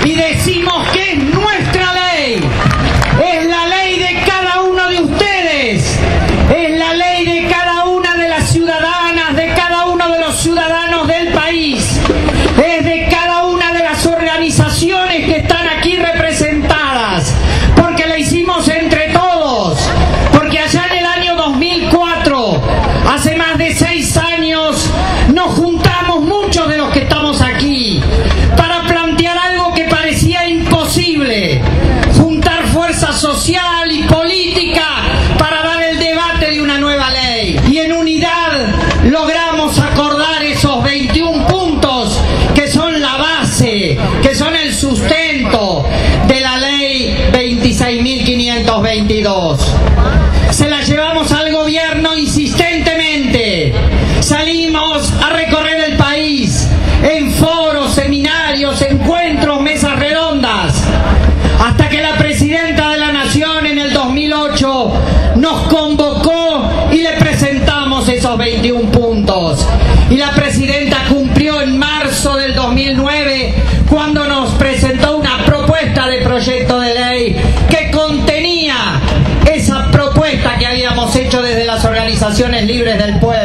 y decimos que es nuestra ley, es la ley de cada uno de ustedes, es la ley de cada una de las ciudadanas, de cada uno de los ciudadanos del país, es de cada una de las organizaciones que están aquí representadas, porque la hicimos entre todos, porque allá en el año 2004, hace más de 6 años, nos juntamos muchos de los que estamos aquí para plantear algo que parecía imposible, juntar fuerza social y política para dar el debate de una nueva ley, y en unidad logramos acordar esos 21 puntos que son la base, que son el sustento de la ley 26.522. Se la llevamos al gobierno insistentemente, salimos a recorrer el país en foros, seminarios, encuentros, mesas redondas, hasta que la presidenta de la Nación en el 2008 nos convocó y le presentamos esos 21 puntos. Y la presidenta cumplió en marzo del 2009 cuando nos presentó una propuesta de proyecto de ley que contenía esa propuesta que habíamos hecho desde las organizaciones libres del pueblo.